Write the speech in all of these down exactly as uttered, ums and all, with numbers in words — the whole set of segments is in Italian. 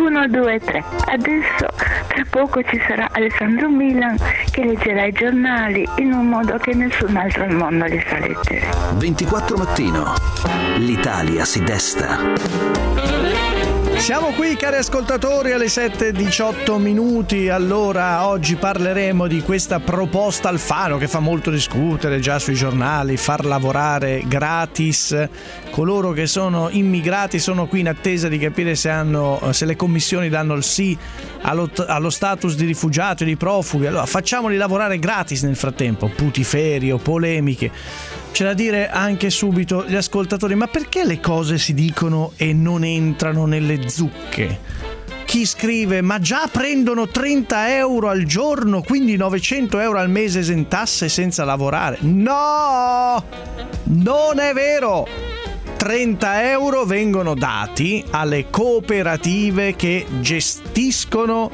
uno, due, tre. Adesso tra poco ci sarà Alessandro Milan che leggerà i giornali in un modo che nessun altro al mondo li sa leggere. ventiquattro Mattino. L'Italia si desta. Siamo qui, cari ascoltatori, alle sette e diciotto minuti. Allora, oggi parleremo di questa proposta Alfano che fa molto discutere già sui giornali: far lavorare gratis coloro che sono immigrati, sono qui in attesa di capire se hanno se le commissioni danno il sì allo, allo status di rifugiato e di profughi. Allora facciamoli lavorare gratis nel frattempo. Putiferio, polemiche. C'è da dire anche subito gli ascoltatori: ma perché le cose si dicono e non entrano nelle zucche? Chi scrive: ma già prendono trenta euro al giorno, quindi novecento euro al mese esentasse senza lavorare? No! Non è vero! trenta euro vengono dati alle cooperative che gestiscono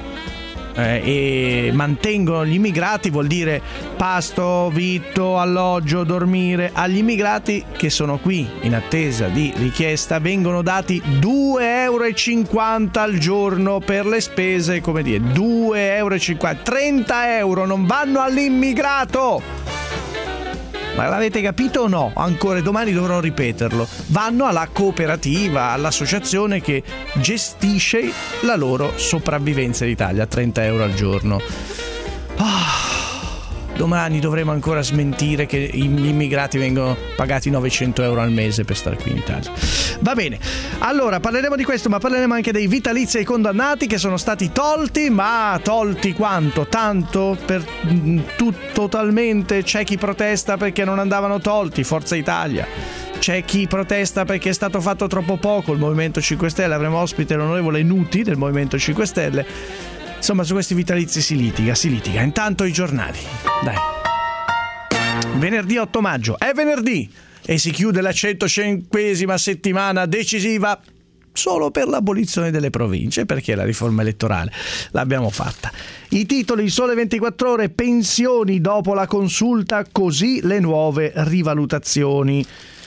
eh, e mantengono gli immigrati, vuol dire pasto, vitto, alloggio, dormire. Agli immigrati che sono qui in attesa di richiesta vengono dati due euro e cinquanta al giorno per le spese, come dire, due euro e cinquanta. trenta euro non vanno all'immigrato! Ma l'avete capito o no? Ancora domani dovrò ripeterlo. Vanno alla cooperativa, all'associazione che gestisce la loro sopravvivenza in Italia. trenta euro al giorno. Ah, domani dovremo ancora smentire che gli immigrati vengono pagati novecento euro al mese per stare qui in Italia. Va bene, allora parleremo di questo, ma parleremo anche dei vitalizi ai condannati che sono stati tolti, ma tolti quanto? Tanto? Per tutto totalmente? C'è chi protesta perché non andavano tolti, Forza Italia. C'è chi protesta perché è stato fatto troppo poco, il Movimento cinque Stelle. Avremo ospite l'onorevole Nuti del Movimento cinque Stelle. Insomma, su questi vitalizi si litiga, si litiga. Intanto i giornali. Dai. Venerdì otto maggio. È venerdì! E si chiude la centocinquesima settimana decisiva solo per l'abolizione delle province, perché la riforma elettorale l'abbiamo fatta. I titoli: Sole ventiquattro Ore, pensioni dopo la consulta, così le nuove rivalutazioni.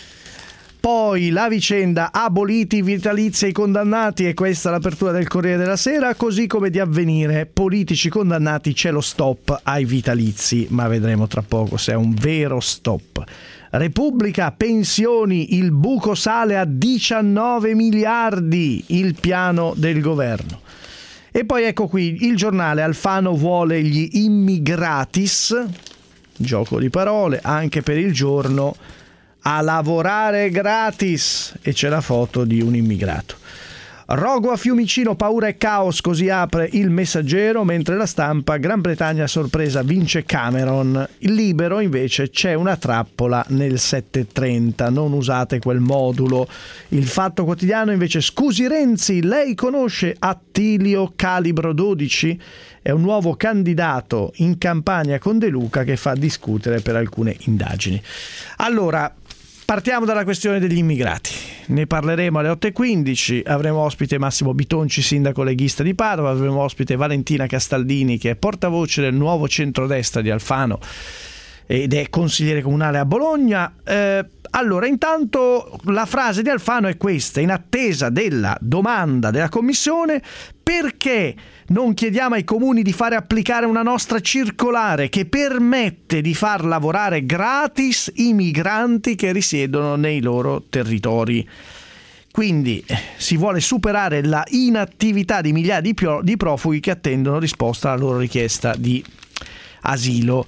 Poi la vicenda aboliti i vitalizi ai condannati, e questa è l'apertura del Corriere della Sera, così come di Avvenire, politici condannati, c'è lo stop ai vitalizi, ma vedremo tra poco se è un vero stop. Repubblica, pensioni, il buco sale a diciannove miliardi, il piano del governo. E poi ecco qui il giornale: Alfano vuole gli immigratis, gioco di parole anche per il giorno, a lavorare gratis, e c'è la foto di un immigrato. Rogo a Fiumicino, paura e caos, così apre il Messaggero, mentre la Stampa: Gran Bretagna sorpresa, vince Cameron. Il Libero invece: c'è una trappola nel settecentotrenta, non usate quel modulo. Il Fatto Quotidiano invece: scusi Renzi, lei conosce Attilio Calibro dodici? È un nuovo candidato in campagna con De Luca che fa discutere per alcune indagini. Allora, partiamo dalla questione degli immigrati. Ne parleremo alle otto e quindici. Avremo ospite Massimo Bitonci, sindaco leghista di Padova. Avremo ospite Valentina Castaldini, che è portavoce del nuovo centrodestra di Alfano ed è consigliere comunale a Bologna. Eh, allora, intanto la frase di Alfano è questa: in attesa della domanda della Commissione, perché non chiediamo ai comuni di fare applicare una nostra circolare che permette di far lavorare gratis i migranti che risiedono nei loro territori. Quindi si vuole superare la inattività di migliaia di, pio- di profughi che attendono risposta alla loro richiesta di asilo.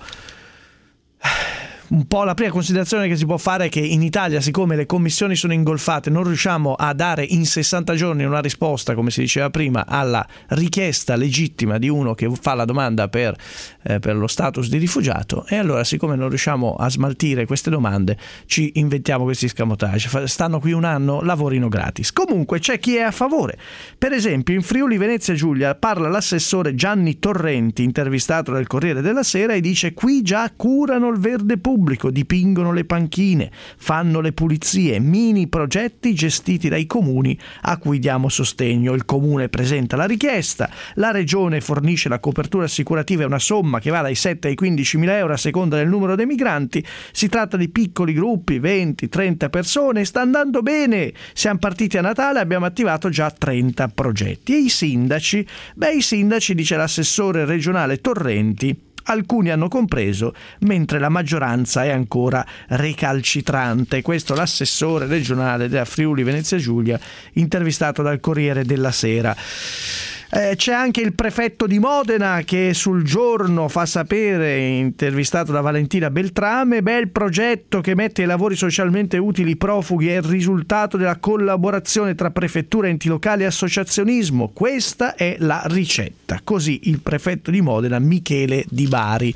Un po' la prima considerazione che si può fare è che in Italia, siccome le commissioni sono ingolfate, non riusciamo a dare in sessanta giorni una risposta, come si diceva prima, alla richiesta legittima di uno che fa la domanda per, eh, per lo status di rifugiato, e allora, siccome non riusciamo a smaltire queste domande, ci inventiamo questi scamotage. Stanno qui un anno, lavorino gratis. Comunque c'è chi è a favore. Per esempio in Friuli Venezia Giulia parla l'assessore Gianni Torrenti, intervistato dal Corriere della Sera, e dice: qui già curano il verde pubblico. pubblico, dipingono le panchine, fanno le pulizie, mini progetti gestiti dai comuni a cui diamo sostegno. Il comune presenta la richiesta, la regione fornisce la copertura assicurativa e una somma che va dai sette ai quindici mila euro a seconda del numero dei migranti. Si tratta di piccoli gruppi, venti trenta persone, sta andando bene. Siamo partiti a Natale, abbiamo attivato già trenta progetti. E i sindaci? Beh, i sindaci, dice l'assessore regionale Torrenti, alcuni hanno compreso, mentre la maggioranza è ancora recalcitrante. Questo l'assessore regionale della Friuli Venezia Giulia, intervistato dal Corriere della Sera. Eh, c'è anche il prefetto di Modena che sul Giorno fa sapere, intervistato da Valentina Beltrame, beh, il progetto che mette ai lavori socialmente utili profughi è il risultato della collaborazione tra prefettura, enti locali e associazionismo. Questa è la ricetta. Così il prefetto di Modena, Michele Di Bari.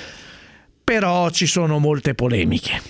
Però ci sono molte polemiche.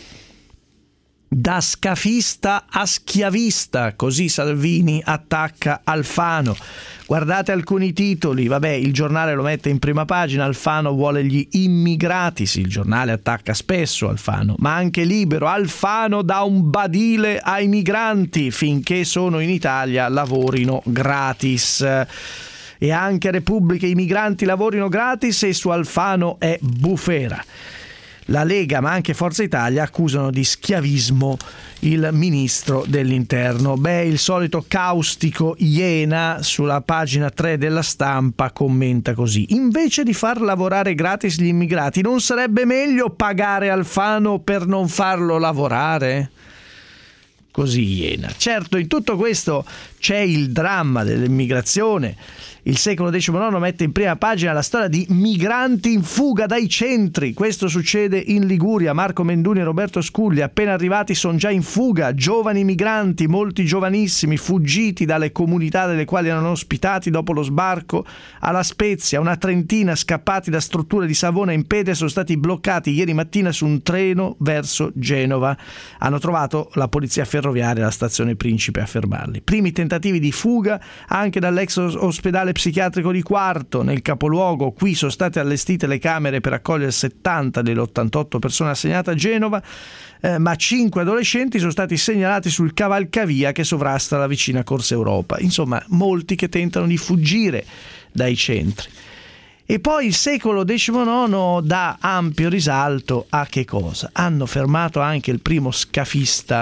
Da scafista a schiavista, così Salvini attacca Alfano. Guardate alcuni titoli, vabbè, il giornale lo mette in prima pagina, Alfano vuole gli immigrati, sì, il giornale attacca spesso Alfano, ma anche Libero, Alfano dà un badile ai migranti, finché sono in Italia lavorino gratis. E anche Repubblica, i migranti lavorino gratis e su Alfano è bufera. La Lega, ma anche Forza Italia, accusano di schiavismo il ministro dell'Interno. Beh, il solito caustico Iena sulla pagina tre della Stampa commenta così: invece di far lavorare gratis gli immigrati, non sarebbe meglio pagare Alfano per non farlo lavorare? Così Iena. Certo, in tutto questo c'è il dramma dell'immigrazione. Il Secolo diciannove mette in prima pagina la storia di migranti in fuga dai centri. Questo succede in Liguria. Marco Menduni e Roberto Scugli, appena arrivati, sono già in fuga. Giovani migranti, molti giovanissimi, fuggiti dalle comunità delle quali erano ospitati dopo lo sbarco a La Spezia. Una trentina scappati da strutture di Savona in Pede sono stati bloccati ieri mattina su un treno verso Genova. Hanno trovato la polizia ferroviaria alla stazione Principe a fermarli. Primi tentativi di fuga anche dall'ex ospedale psichiatrico di Quarto, nel capoluogo. Qui sono state allestite le camere per accogliere settanta delle ottantotto persone assegnate a Genova, eh, ma cinque adolescenti sono stati segnalati sul cavalcavia che sovrasta la vicina Corsa Europa. Insomma, molti che tentano di fuggire dai centri. E poi il Secolo diciannove dà ampio risalto a che cosa? Hanno fermato anche il primo scafista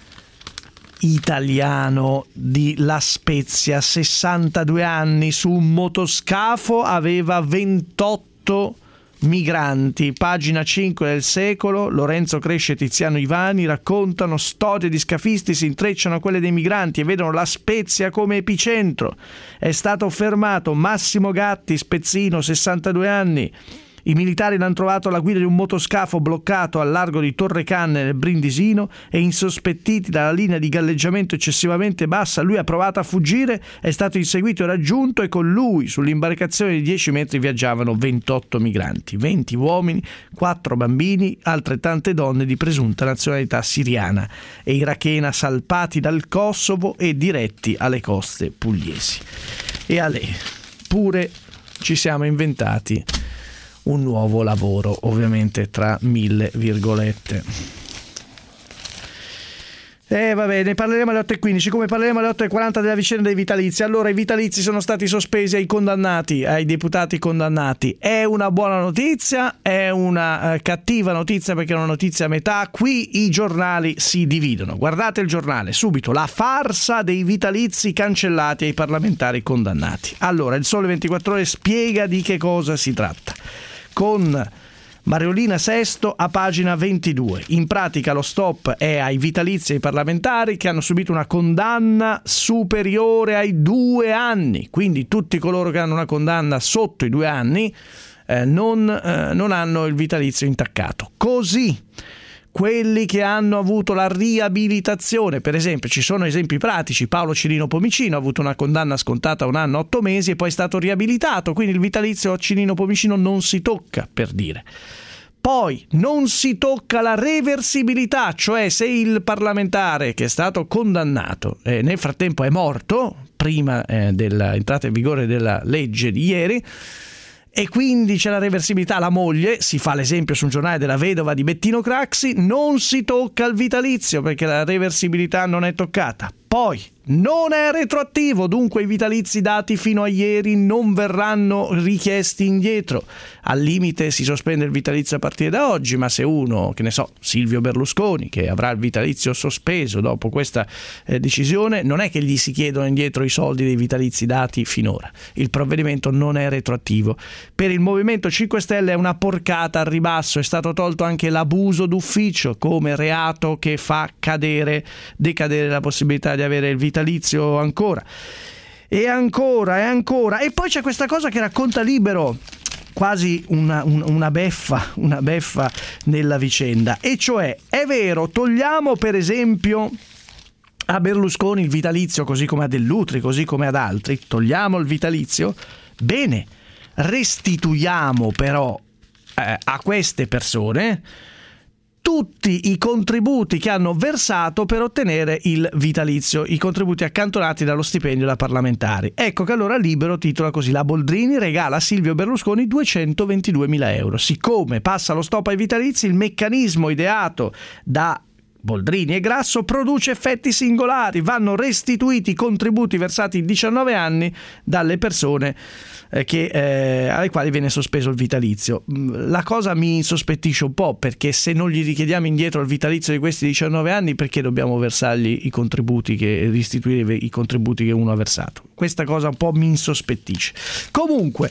italiano di La Spezia, sessantadue anni, su un motoscafo, aveva ventotto migranti. Pagina cinque del Secolo, Lorenzo Cresce e Tiziano Ivani raccontano storie di scafisti, si intrecciano a quelle dei migranti e vedono La Spezia come epicentro. È stato fermato Massimo Gatti, spezzino, sessantadue anni. I militari l'hanno trovato alla guida di un motoscafo bloccato al largo di Torre Canne nel Brindisino e, insospettiti dalla linea di galleggiamento eccessivamente bassa, lui ha provato a fuggire, è stato inseguito e raggiunto, e con lui sull'imbarcazione di dieci metri viaggiavano ventotto migranti, venti uomini, quattro bambini, altrettante donne di presunta nazionalità siriana e irachena, salpati dal Kosovo e diretti alle coste pugliesi. E a lei pure ci siamo inventati un nuovo lavoro, ovviamente tra mille virgolette. E vabbè, ne parleremo alle otto e quindici, come parleremo alle otto e quaranta della vicenda dei vitalizi. Allora, i vitalizi sono stati sospesi ai condannati, ai deputati condannati. È una buona notizia, è una eh, cattiva notizia, perché è una notizia a metà. Qui i giornali si dividono. Guardate il giornale, subito, la farsa dei vitalizi cancellati ai parlamentari condannati. Allora, il Sole ventiquattro Ore spiega di che cosa si tratta, con Mariolina Sesto a pagina ventidue. In pratica lo stop è ai vitalizi ai parlamentari che hanno subito una condanna superiore ai due anni, quindi tutti coloro che hanno una condanna sotto i due anni eh, non, eh, non hanno il vitalizio intaccato. Così quelli che hanno avuto la riabilitazione, per esempio, ci sono esempi pratici. Paolo Cirino Pomicino ha avuto una condanna scontata un anno, otto mesi, e poi è stato riabilitato, quindi il vitalizio a Cirino Pomicino non si tocca, per dire. Poi non si tocca la reversibilità, cioè se il parlamentare che è stato condannato eh, nel frattempo è morto, prima eh, dell'entrata in vigore della legge di ieri, e quindi c'è la reversibilità. La moglie, si fa l'esempio su un giornale della vedova di Bettino Craxi, non si tocca il vitalizio perché la reversibilità non è toccata. Poi non è retroattivo, dunque i vitalizi dati fino a ieri non verranno richiesti indietro. Al limite si sospende il vitalizio a partire da oggi, ma se uno, che ne so, Silvio Berlusconi, che avrà il vitalizio sospeso dopo questa eh, decisione, non è che gli si chiedono indietro i soldi dei vitalizi dati finora. Il provvedimento non è retroattivo. Per il Movimento cinque Stelle è una porcata al ribasso, è stato tolto anche l'abuso d'ufficio come reato che fa cadere, decadere la possibilità di avere il vitalizio ancora e ancora e ancora. E poi c'è questa cosa che racconta Libero, quasi una, un, una beffa una beffa nella vicenda, e cioè è vero, togliamo per esempio a Berlusconi il vitalizio così come a Dell'Utri, così come ad altri, togliamo il vitalizio, bene, restituiamo però eh, a queste persone tutti i contributi che hanno versato per ottenere il vitalizio, i contributi accantonati dallo stipendio da parlamentari. Ecco che allora Libero titola così: la Boldrini regala a Silvio Berlusconi duecentoventiduemila euro. Siccome passa lo stop ai vitalizi, il meccanismo ideato da Boldrini e Grasso produce effetti singolari, vanno restituiti i contributi versati in diciannove anni dalle persone eh, che, eh, alle quali viene sospeso il vitalizio. La cosa mi insospettisce un po', perché se non gli richiediamo indietro il vitalizio di questi diciannove anni, perché dobbiamo versargli i contributi che restituire i contributi che uno ha versato? Questa cosa un po' mi insospettisce. Comunque,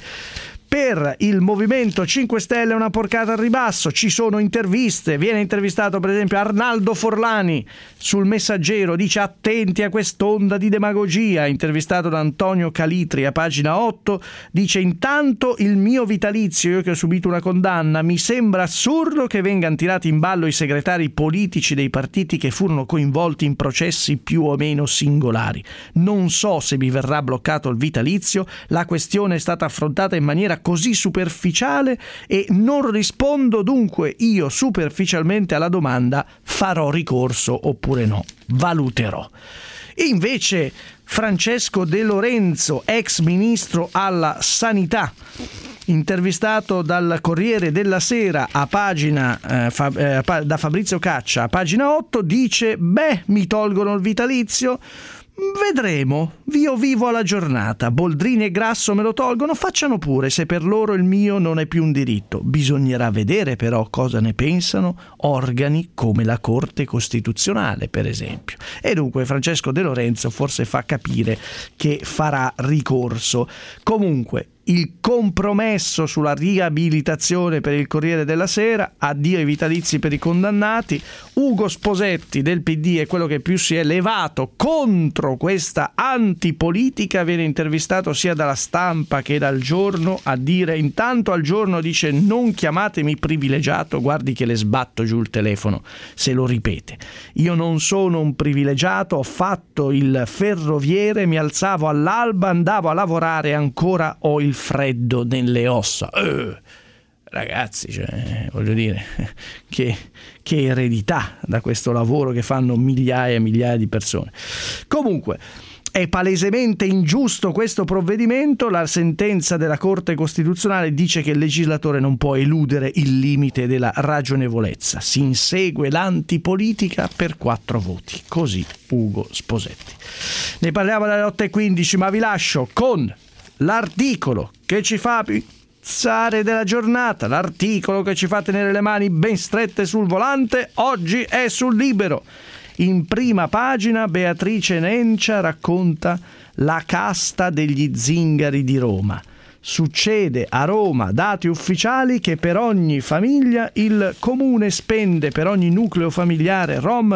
per il Movimento cinque Stelle è una porcata al ribasso, ci sono interviste, viene intervistato per esempio Arnaldo Forlani sul Messaggero, dice attenti a quest'onda di demagogia, intervistato da Antonio Calitri a pagina otto, dice intanto il mio vitalizio, io che ho subito una condanna, mi sembra assurdo che vengano tirati in ballo i segretari politici dei partiti che furono coinvolti in processi più o meno singolari. Non so se mi verrà bloccato il vitalizio, la questione è stata affrontata in maniera così superficiale e non rispondo dunque io superficialmente alla domanda farò ricorso oppure no, valuterò. E invece Francesco De Lorenzo, ex ministro alla sanità, intervistato dal Corriere della Sera a pagina eh, fa, eh, da Fabrizio Caccia a pagina otto, dice beh, mi tolgono il vitalizio, vedremo, io vivo alla giornata, Boldrini e Grasso me lo tolgono, facciano pure, se per loro il mio non è più un diritto. Bisognerà vedere però cosa ne pensano organi come la Corte Costituzionale, per esempio. E dunque Francesco De Lorenzo forse fa capire che farà ricorso. Comunque, il compromesso sulla riabilitazione per il Corriere della Sera, addio ai vitalizi per i condannati. Ugo Sposetti del P D è quello che più si è levato contro questa antipolitica, viene intervistato sia dalla Stampa che dal Giorno a dire, intanto al Giorno dice non chiamatemi privilegiato, guardi che le sbatto giù il telefono se lo ripete. Io non sono un privilegiato, ho fatto il ferroviere, mi alzavo all'alba, andavo a lavorare e ancora ho il freddo nelle ossa. Eh, ragazzi, cioè, voglio dire, che, che eredità da questo lavoro che fanno migliaia e migliaia di persone. Comunque, è palesemente ingiusto questo provvedimento. La sentenza della Corte Costituzionale dice che il legislatore non può eludere il limite della ragionevolezza. Si insegue l'antipolitica per quattro voti. Così Ugo Sposetti. Ne parliamo dalle otto e quindici, ma vi lascio con l'articolo che ci fa pensare della giornata, l'articolo che ci fa tenere le mani ben strette sul volante. Oggi è sul Libero. In prima pagina Beatrice Nencia racconta la casta degli zingari di Roma. Succede a Roma, dati ufficiali, che per ogni famiglia il comune spende per ogni nucleo familiare rom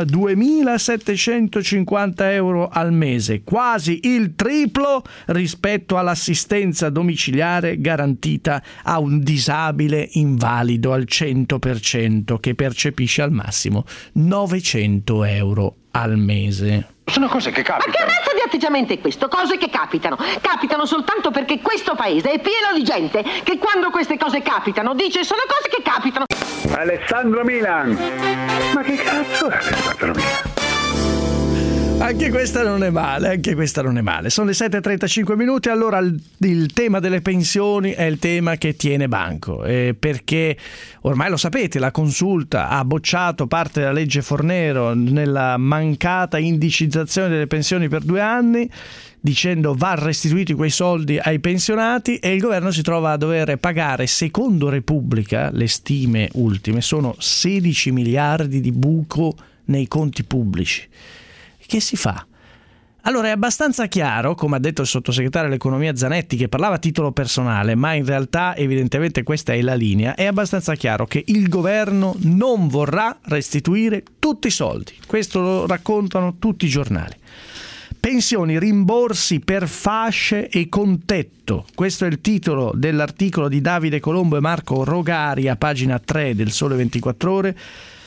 duemilasettecentocinquanta euro al mese, quasi il triplo rispetto all'assistenza domiciliare garantita a un disabile invalido al cento per cento che percepisce al massimo novecento euro al mese. Sono cose che capitano. Ma che razza di atteggiamento è questo? Cose che capitano. Capitano soltanto perché questo paese è pieno di gente che quando queste cose capitano dice sono cose che capitano. Alessandro Milan. Ma che cazzo è Alessandro Milan? Anche questa non è male, anche questa non è male. Sono le sette e trentacinque minuti, allora il, il tema delle pensioni è il tema che tiene banco, eh, perché ormai lo sapete, la Consulta ha bocciato parte della legge Fornero nella mancata indicizzazione delle pensioni per due anni, dicendo va restituiti quei soldi ai pensionati, e il governo si trova a dover pagare, secondo Repubblica, le stime ultime, sono sedici miliardi di buco nei conti pubblici. Che si fa? Allora è abbastanza chiaro, come ha detto il sottosegretario all'economia Zanetti, che parlava a titolo personale, ma in realtà evidentemente questa è la linea, è abbastanza chiaro che il governo non vorrà restituire tutti i soldi. Questo lo raccontano tutti i giornali. Pensioni, rimborsi per fasce e con tetto. Questo è il titolo dell'articolo di Davide Colombo e Marco Rogari a pagina tre del Sole ventiquattro Ore.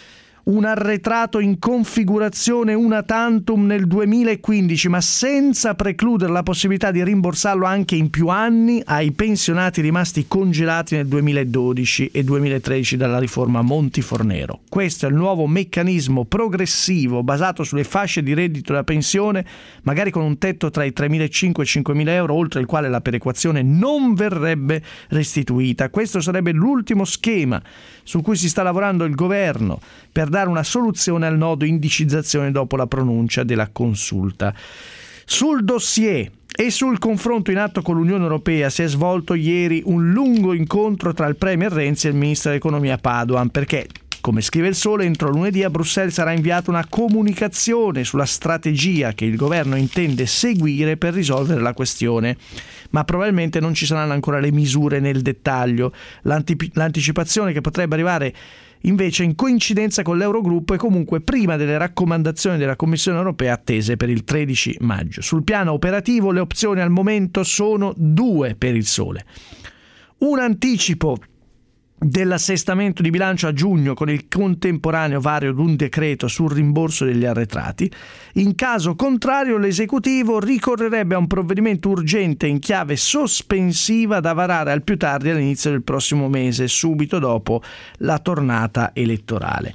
Un arretrato in configurazione una tantum nel duemilaquindici, ma senza precludere la possibilità di rimborsarlo anche in più anni ai pensionati rimasti congelati nel duemiladodici e duemilatredici dalla riforma Monti-Fornero. Questo è il nuovo meccanismo progressivo basato sulle fasce di reddito da pensione, magari con un tetto tra i tremilacinquecento e i cinquemila euro, oltre il quale la perequazione non verrebbe restituita. Questo sarebbe l'ultimo schema su cui si sta lavorando il governo per dare una soluzione al nodo indicizzazione dopo la pronuncia della Consulta. Sul dossier e sul confronto in atto con l'Unione Europea si è svolto ieri un lungo incontro tra il Premier Renzi e il Ministro dell'Economia Padoan, perché, come scrive il Sole, entro lunedì a Bruxelles sarà inviata una comunicazione sulla strategia che il governo intende seguire per risolvere la questione. Ma probabilmente non ci saranno ancora le misure nel dettaglio. L'antip- l'anticipazione che potrebbe arrivare invece in coincidenza con l'Eurogruppo e comunque prima delle raccomandazioni della Commissione Europea attese per il tredici maggio. Sul piano operativo le opzioni al momento sono due per il Sole. Un anticipo dell'assestamento di bilancio a giugno con il contemporaneo vario di un decreto sul rimborso degli arretrati. In caso contrario l'esecutivo ricorrerebbe a un provvedimento urgente in chiave sospensiva da varare al più tardi all'inizio del prossimo mese, subito dopo la tornata elettorale.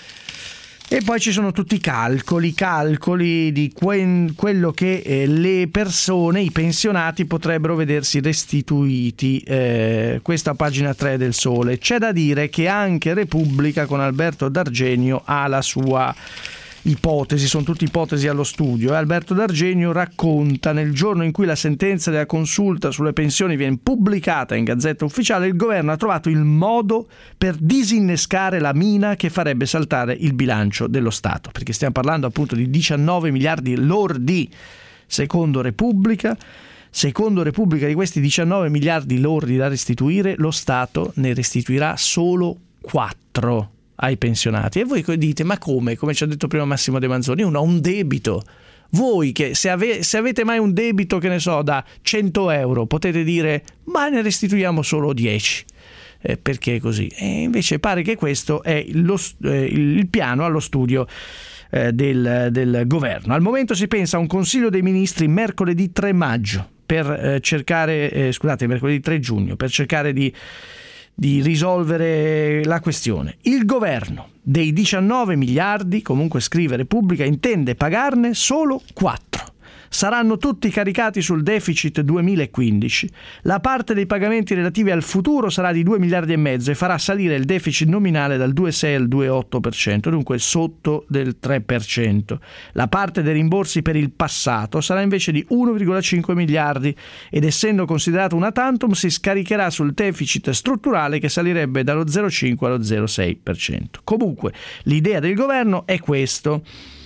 E poi ci sono tutti i calcoli, calcoli di que- quello che eh, le persone, i pensionati, potrebbero vedersi restituiti. Eh, questa pagina tre del Sole. C'è da dire che anche Repubblica con Alberto D'Argenio ha la sua ipotesi, sono tutte ipotesi allo studio. E Alberto D'Argenio racconta: nel giorno in cui la sentenza della Consulta sulle pensioni viene pubblicata in Gazzetta Ufficiale, il governo ha trovato il modo per disinnescare la mina che farebbe saltare il bilancio dello Stato, perché stiamo parlando appunto di diciannove miliardi lordi secondo Repubblica. Secondo Repubblica, di questi diciannove miliardi lordi da restituire, lo Stato ne restituirà solo quattro ai pensionati. E voi dite: ma come? Come ci ha detto prima Massimo De Manzoni, uno ha un debito. Voi che se, ave- se avete mai un debito, che ne so, da cento euro, potete dire: ma ne restituiamo solo dieci. Eh, perché così? E invece pare che questo è lo, eh, il piano allo studio eh, del, del governo. Al momento si pensa a un Consiglio dei Ministri mercoledì tre maggio per eh, cercare, eh, scusate, mercoledì tre giugno, per cercare di di risolvere la questione. Il governo dei diciannove miliardi, comunque scrive Repubblica, intende pagarne solo quattro. Saranno tutti caricati sul deficit duemilaquindici. La parte dei pagamenti relativi al futuro sarà di due miliardi e mezzo e farà salire il deficit nominale dal due virgola sei al due virgola otto per cento, dunque sotto del tre per cento. La parte dei rimborsi per il passato sarà invece di uno virgola cinque miliardi ed, essendo considerato una tantum, si scaricherà sul deficit strutturale che salirebbe dallo zero virgola cinque allo zero virgola sei per cento. Comunque l'idea del governo è questo.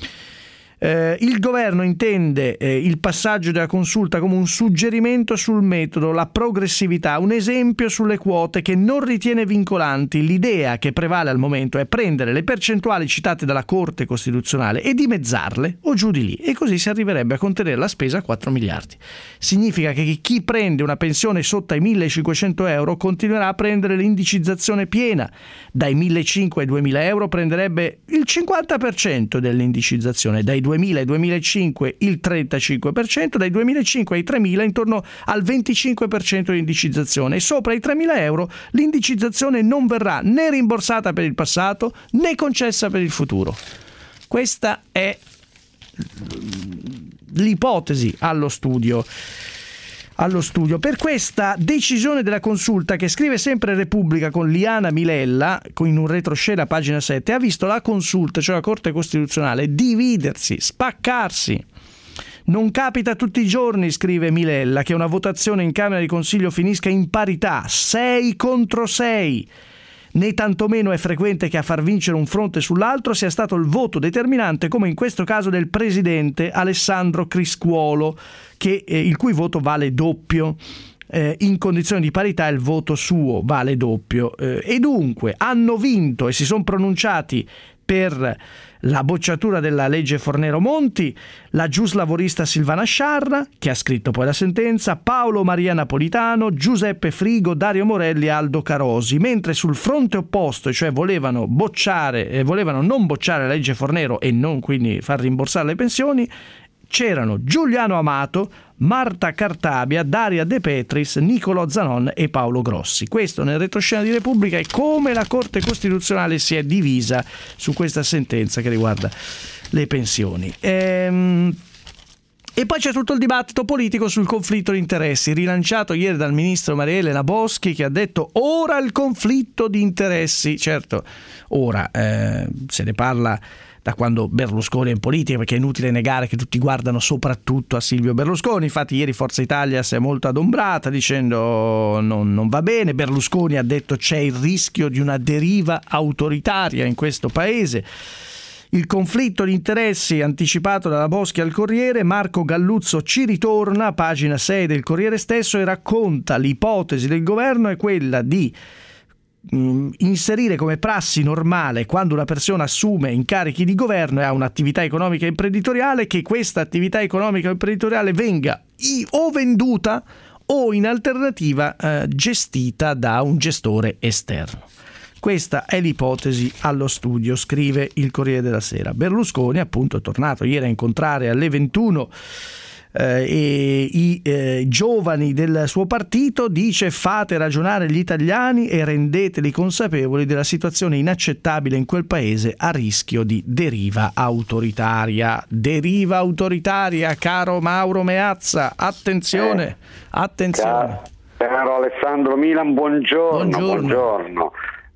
Eh, il governo intende eh, il passaggio della Consulta come un suggerimento sul metodo, la progressività, un esempio sulle quote che non ritiene vincolanti. L'idea che prevale al momento è prendere le percentuali citate dalla Corte Costituzionale e dimezzarle o giù di lì, e così si arriverebbe a contenere la spesa a quattro miliardi. Significa che chi prende una pensione sotto ai millecinquecento euro continuerà a prendere l'indicizzazione piena. Dai millecinquecento ai duemila euro prenderebbe il cinquanta per cento dell'indicizzazione, dai duemila ai duemilacinque il trentacinque per cento, dai duemilacinque ai tremila intorno al venticinque per cento di indicizzazione, e sopra i tremila euro l'indicizzazione non verrà né rimborsata per il passato né concessa per il futuro. Questa è l'ipotesi allo studio. allo studio. Per questa decisione della Consulta, che scrive sempre Repubblica con Liana Milella, in un retroscena pagina sette, ha visto la Consulta, cioè la Corte Costituzionale, dividersi, spaccarsi. Non capita tutti i giorni, scrive Milella, che una votazione in Camera di Consiglio finisca in parità, sei contro sei. Né tantomeno è frequente che a far vincere un fronte sull'altro sia stato il voto determinante, come in questo caso del presidente Alessandro Criscuolo, che, eh, il cui voto vale doppio. Eh, in condizioni di parità il voto suo vale doppio. Eh, e dunque hanno vinto e si sono pronunciati per la bocciatura della legge Fornero-Monti la giuslavorista Silvana Sciarra, che ha scritto poi la sentenza, Paolo Maria Napolitano, Giuseppe Frigo, Dario Morelli e Aldo Carosi, mentre sul fronte opposto, cioè volevano bocciare, eh, volevano non bocciare la legge Fornero e non quindi far rimborsare le pensioni, c'erano Giuliano Amato, Marta Cartabia, Daria De Petris, Nicolò Zanon e Paolo Grossi. Questo nel retroscena di Repubblica è come la Corte Costituzionale si è divisa su questa sentenza che riguarda le pensioni. Ehm... E poi c'è tutto il dibattito politico sul conflitto di interessi, rilanciato ieri dal ministro Maria Elena Boschi, che ha detto ora il conflitto di interessi. Certo, ora eh, se ne parla da quando Berlusconi è in politica, perché è inutile negare che tutti guardano soprattutto a Silvio Berlusconi. Infatti ieri Forza Italia si è molto adombrata dicendo non, non va bene. Berlusconi ha detto c'è il rischio di una deriva autoritaria in questo paese. Il conflitto di interessi anticipato dalla Boschi al Corriere, Marco Galluzzo ci ritorna, pagina sei del Corriere stesso, e racconta l'ipotesi del governo è quella di mh, inserire come prassi normale, quando una persona assume incarichi di governo e ha un'attività economica e imprenditoriale, che questa attività economica e imprenditoriale venga i- o venduta o in alternativa eh, gestita da un gestore esterno. Questa è l'ipotesi allo studio, scrive il Corriere della Sera. Berlusconi appunto è tornato ieri a incontrare alle ventuno eh, e i eh, giovani del suo partito, dice fate ragionare gli italiani e rendeteli consapevoli della situazione inaccettabile in quel paese a rischio di deriva autoritaria. Deriva autoritaria, caro Mauro Meazza, attenzione, eh, attenzione. Caro Alessandro Milan, buongiorno. Buongiorno. buongiorno.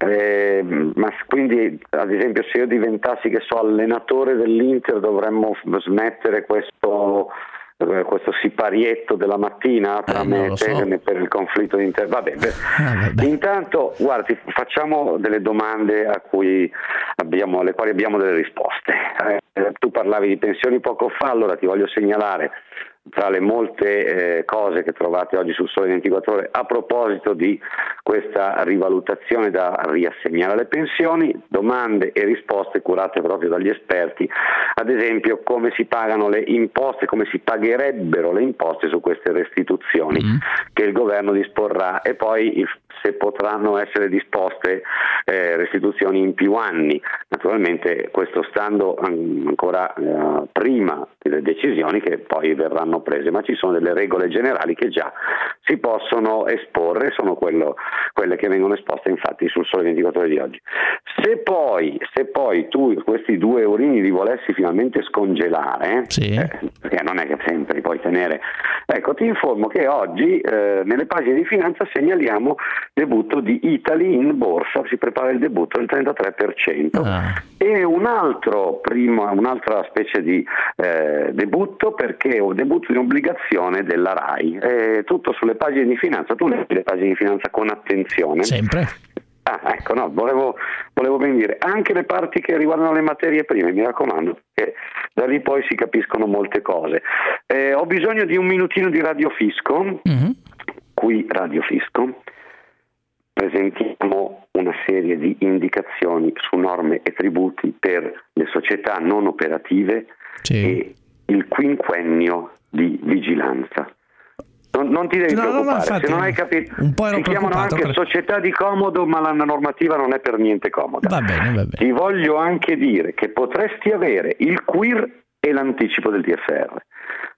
Eh, ma quindi ad esempio se io diventassi che so allenatore dell'Inter dovremmo smettere questo eh, questo siparietto della mattina tra eh, me e te so. per il conflitto di Inter. Vabbè, ah, vabbè. Intanto guardi, facciamo delle domande a cui abbiamo, alle quali abbiamo delle risposte. Eh, tu parlavi di pensioni poco fa, allora ti voglio segnalare tra le molte eh, cose che trovate oggi sul Sole ventiquattro Ore a proposito di questa rivalutazione da riassegnare alle pensioni, domande e risposte curate proprio dagli esperti, ad esempio come si pagano le imposte, come si pagherebbero le imposte su queste restituzioni mm. che il governo disporrà, e poi il, se potranno essere disposte eh, restituzioni in più anni. Naturalmente questo stando ancora eh, prima delle decisioni che poi verranno prese, ma ci sono delle regole generali che già si possono esporre, sono quello, quelle che vengono esposte infatti sul Sole ventiquattro Ore di oggi. Se poi, se poi tu questi due eurini li volessi finalmente scongelare, sì. eh, perché non è che sempre li puoi tenere, ecco ti informo che oggi eh, nelle pagine di finanza segnaliamo debutto di Italy in borsa, si prepara il debutto del trentatré per cento ah. e un altro primo, un'altra specie di eh, debutto, perché è un debutto di un'obbligazione della RAI, eh, tutto sulle pagine di finanza. Tu leggi le pagine di finanza con attenzione sempre. Ah, ecco, no, volevo, volevo ben dire, anche le parti che riguardano le materie prime, mi raccomando, perché da lì poi si capiscono molte cose. Eh, ho bisogno di un minutino di radiofisco, mm-hmm. qui radiofisco, presentiamo una serie di indicazioni su norme e tributi per le società non operative sì. e il quinquennio di vigilanza. Non, non ti devi no, preoccupare, no, no, infatti, se non hai capito, si chiamano anche per... società di comodo, ma la normativa non è per niente comoda. Va bene, va bene. Ti voglio anche dire che potresti avere il Q I R e l'anticipo del T F R.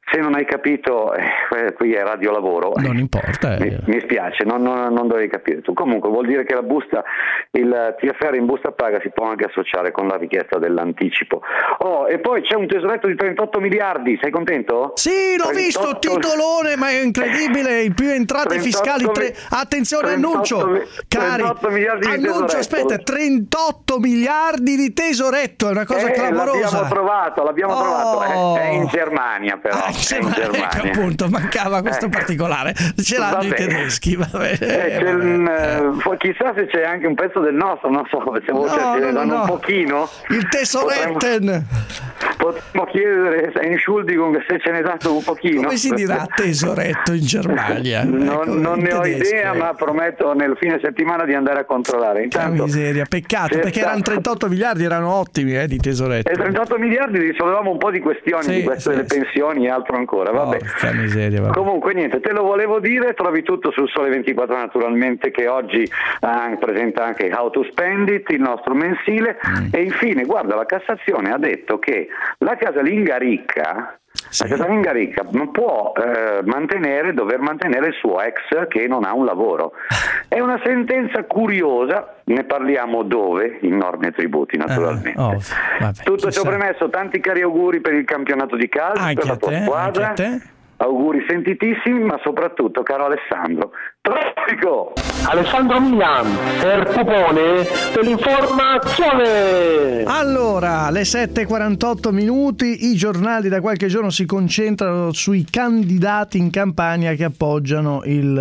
se non hai capito, eh, qui è radiolavoro. Non importa. Eh. Mi, mi spiace, non, non, non dovevi capire tu. Comunque vuol dire che la busta, il T F R in busta paga si può anche associare con la richiesta dell'anticipo. Oh, e poi c'è un tesoretto di trentotto miliardi, sei contento? Sì, l'ho trentotto... visto, titolone, ma è incredibile, in più entrate fiscali. Tre... Attenzione, annuncio, cari, annuncio, aspetta, trentotto miliardi di tesoretto, è una cosa eh, clamorosa. L'abbiamo trovato, l'abbiamo oh. trovato, è, è in Germania però. Ah, è in Germania. Ecco, appunto, mancava questo eh. particolare, ce l'hanno i tedeschi, va bene. Eh, va bene. Eh, chissà se c'è anche un pezzo del nostro, non so, se voi no, no, no, no. un pochino. Il tesoretten. Potremmo chiedere a Entschuldigung se ce n'è dato un pochino. Come si dirà tesoretto in Germania? non, ecco, non ne ho tedesco, idea, eh. ma prometto nel fine settimana di andare a controllare. Intanto, che miseria, peccato, perché stato... erano trentotto miliardi, erano ottimi eh, di tesoretto. E trentotto miliardi risolvevamo un po' di questioni, sì, di queste, sì, delle sì. pensioni e altro ancora. Vabbè. Oh, miseria, vabbè. Comunque niente, te lo volevo dire, trovi tutto sul Sole ventiquattro naturalmente, che oggi eh, presenta anche How to Spend It, il nostro mensile, mm. e infine guarda, la Cassazione ha detto che la casalinga ricca Sì. La casalinga ricca non può eh, mantenere, dover mantenere il suo ex che non ha un lavoro. È una sentenza curiosa, ne parliamo dove? In norme e tributi naturalmente. Uh, oh, vabbè, Tutto ciò premesso, tanti cari auguri per il campionato di calcio, anche per la tua te, squadra. Auguri sentitissimi, ma soprattutto, caro Alessandro, traffico! Alessandro Milan per Popone per l'informazione. Allora, alle sette e quarantotto minuti, i giornali da qualche giorno si concentrano sui candidati in Campania che appoggiano il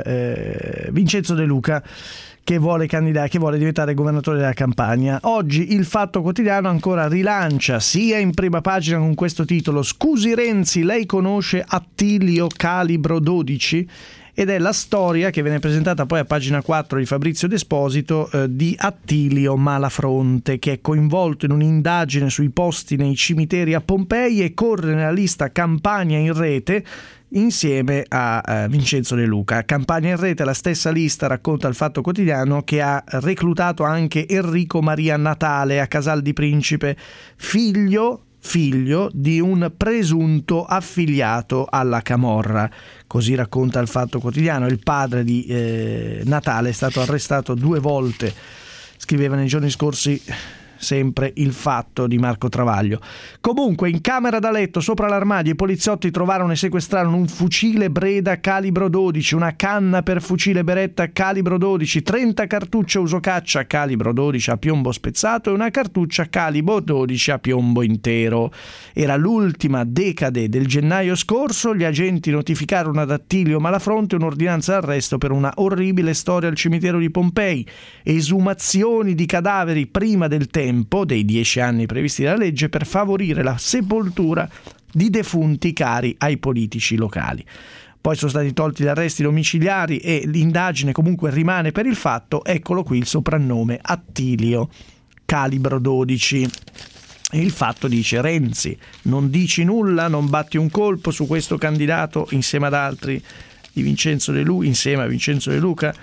eh, Vincenzo De Luca, che vuole candidare, che vuole diventare governatore della Campania. Oggi il Fatto Quotidiano ancora rilancia, sia in prima pagina con questo titolo: scusi Renzi, lei conosce Attilio calibro dodici? Ed è la storia che viene presentata poi a pagina quattro di Fabrizio D'Esposito eh, di Attilio Malafronte, che è coinvolto in un'indagine sui posti nei cimiteri a Pompei e corre nella lista Campania in rete insieme a uh, Vincenzo De Luca. Campania in rete, la stessa lista, racconta il Fatto Quotidiano, che ha reclutato anche Enrico Maria Natale a Casal di Principe, figlio figlio di un presunto affiliato alla Camorra. Così racconta il Fatto Quotidiano. Il padre di eh, Natale è stato arrestato due volte, scriveva nei giorni scorsi sempre il Fatto di Marco Travaglio. Comunque, in camera da letto sopra l'armadio i poliziotti trovarono e sequestrarono un fucile Breda calibro dodici, una canna per fucile Beretta calibro dodici, trenta cartucce usocaccia calibro dodici a piombo spezzato e una cartuccia calibro dodici a piombo intero. Era l'ultima decade del gennaio scorso. Gli agenti notificarono ad Attilio Malafronte un'ordinanza d'arresto per una orribile storia al cimitero di Pompei, esumazioni di cadaveri prima del tempo dei dieci anni previsti dalla legge per favorire la sepoltura di defunti cari ai politici locali. Poi sono stati tolti gli arresti domiciliari e l'indagine comunque rimane per il fatto. Eccolo qui il soprannome: Attilio calibro dodici. E il Fatto dice: Renzi, non dici nulla, non batti un colpo su questo candidato insieme ad altri di Vincenzo De Luca, insieme a Vincenzo De Luca.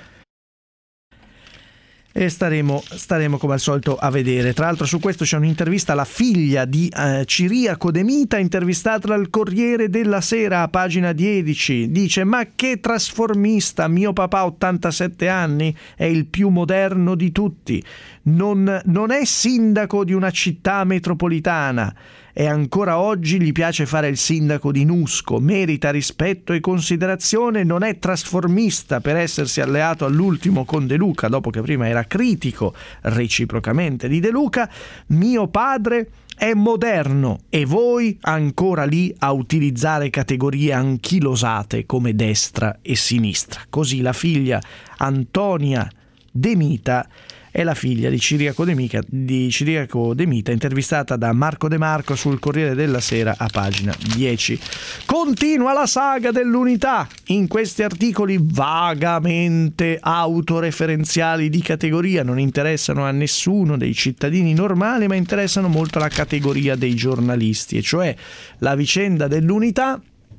E staremo, staremo come al solito a vedere. Tra l'altro su questo c'è un'intervista alla figlia di eh, Ciriaco De Mita, intervistata dal Corriere della Sera a pagina dieci. Dice: ma che trasformista, mio papà ottantasette anni, è il più moderno di tutti, non, non è sindaco di una città metropolitana e ancora oggi gli piace fare il sindaco di Nusco, merita rispetto e considerazione, non è trasformista per essersi alleato all'ultimo con De Luca, dopo che prima era critico reciprocamente di De Luca. Mio padre è moderno e voi ancora lì a utilizzare categorie anchilosate come destra e sinistra. Così la figlia Antonia De Mita è la figlia di Ciriaco De Mita, di Ciriaco De Mita, intervistata da Marco De Marco sul Corriere della Sera a pagina dieci. Continua la saga dell'unità in questi articoli vagamente autoreferenziali di categoria, non interessano a nessuno dei cittadini normali, ma interessano molto la categoria dei giornalisti, e cioè la vicenda dell'unità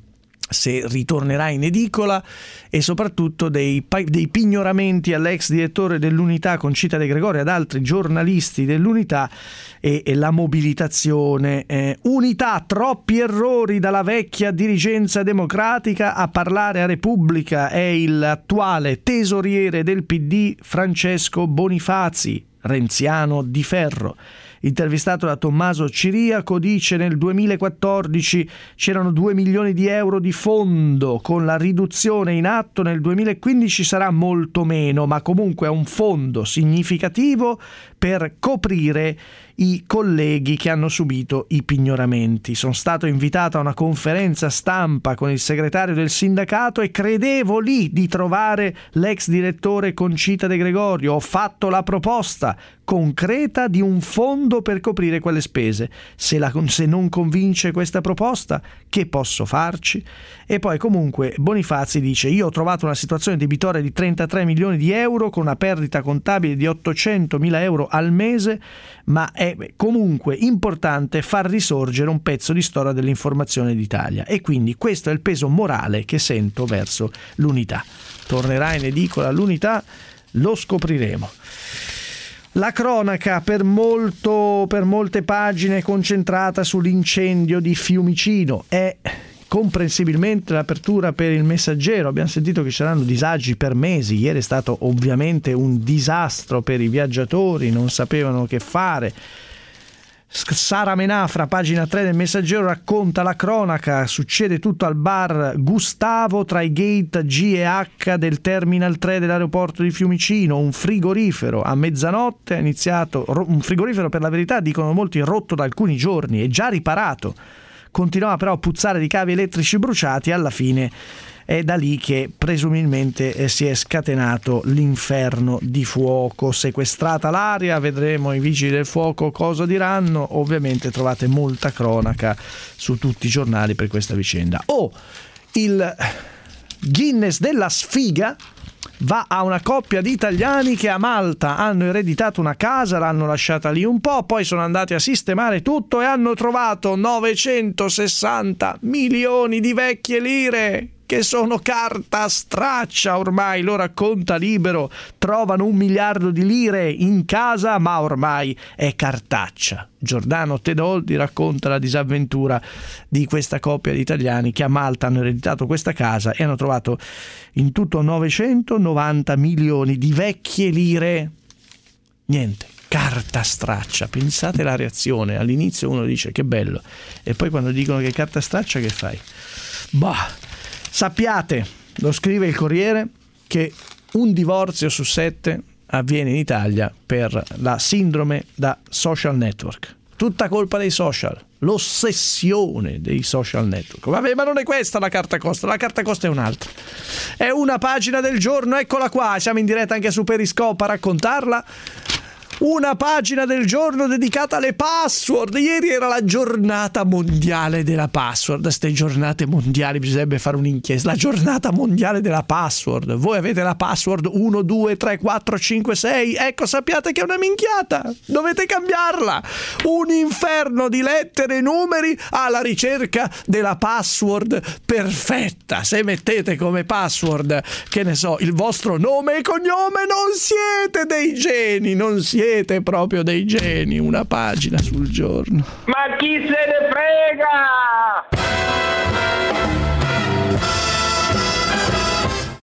se ritornerà in edicola, e soprattutto dei, dei pignoramenti all'ex direttore dell'Unità Concita De Gregori, ad altri giornalisti dell'Unità, e, e la mobilitazione. Eh, Unità, troppi errori dalla vecchia dirigenza democratica. A parlare a Repubblica è l'attuale tesoriere del P D Francesco Bonifazi, renziano di ferro. Intervistato da Tommaso Ciriaco, dice: nel duemilaquattordici c'erano due milioni di euro di fondo, con la riduzione in atto nel duemilaquindici sarà molto meno, ma comunque è un fondo significativo per coprire i colleghi che hanno subito i pignoramenti. Sono stato invitato a una conferenza stampa con il segretario del sindacato e credevo lì di trovare l'ex direttore Concita De Gregorio. Ho fatto la proposta concreta di un fondo per coprire quelle spese. Se, la, se non convince questa proposta, che posso farci? E poi comunque Bonifazi dice: io ho trovato una situazione debitoria di trentatré milioni di euro con una perdita contabile di ottocentomila euro al mese, ma è comunque importante far risorgere un pezzo di storia dell'informazione d'Italia, e quindi questo è il peso morale che sento verso l'Unità. Tornerà in edicola l'Unità, lo scopriremo. La cronaca per molto per molte pagine concentrata sull'incendio di Fiumicino. È comprensibilmente l'apertura per il Messaggero. Abbiamo sentito che ci saranno disagi per mesi. Ieri è stato ovviamente un disastro per i viaggiatori, non sapevano che fare. Sara Menafra, pagina tre del Messaggero, racconta la cronaca. Succede tutto al bar Gustavo tra i gate G e H del Terminal tre dell'aeroporto di Fiumicino. Un frigorifero a mezzanotte è iniziato, un frigorifero per la verità dicono molti rotto da alcuni giorni e già riparato. Continuava però a puzzare di cavi elettrici bruciati. Alla fine è da lì che presumibilmente si è scatenato l'inferno di fuoco. Sequestrata l'area, vedremo i vigili del fuoco cosa diranno. Ovviamente trovate molta cronaca su tutti i giornali per questa vicenda. Oh, il Guinness della sfiga va a una coppia di italiani che a Malta hanno ereditato una casa, l'hanno lasciata lì un po', poi sono andati a sistemare tutto e hanno trovato novecentosessanta milioni di vecchie lire, che sono carta straccia ormai. Lo racconta Libero, trovano un miliardo di lire in casa, ma ormai è cartaccia. Giordano Tedoldi racconta la disavventura di questa coppia di italiani che a Malta hanno ereditato questa casa e hanno trovato in tutto novecentonovanta milioni di vecchie lire. Niente, carta straccia. Pensate la reazione. All'inizio uno dice che bello, e poi quando dicono che è carta straccia, che fai? Bah. Sappiate, lo scrive il Corriere, che un divorzio su sette avviene in Italia per la sindrome da social network. Tutta colpa dei social, l'ossessione dei social network. Vabbè, ma non è questa la carta costa, la carta costa è un'altra. È una pagina del giorno, eccola qua, siamo in diretta anche su Periscope a raccontarla. Una pagina del giorno dedicata alle password. Ieri era la giornata mondiale della password. Ste giornate mondiali bisognerebbe fare un'inchiesta. La giornata mondiale della password. Voi avete la password uno, due, tre, quattro, cinque, sei. Ecco, sappiate che è una minchiata. Dovete cambiarla. Un inferno di lettere e numeri alla ricerca della password perfetta. Se mettete come password, che ne so, il vostro nome e cognome, non siete dei geni, non siete Siete proprio dei geni. Una pagina sul giorno. Ma chi se ne frega?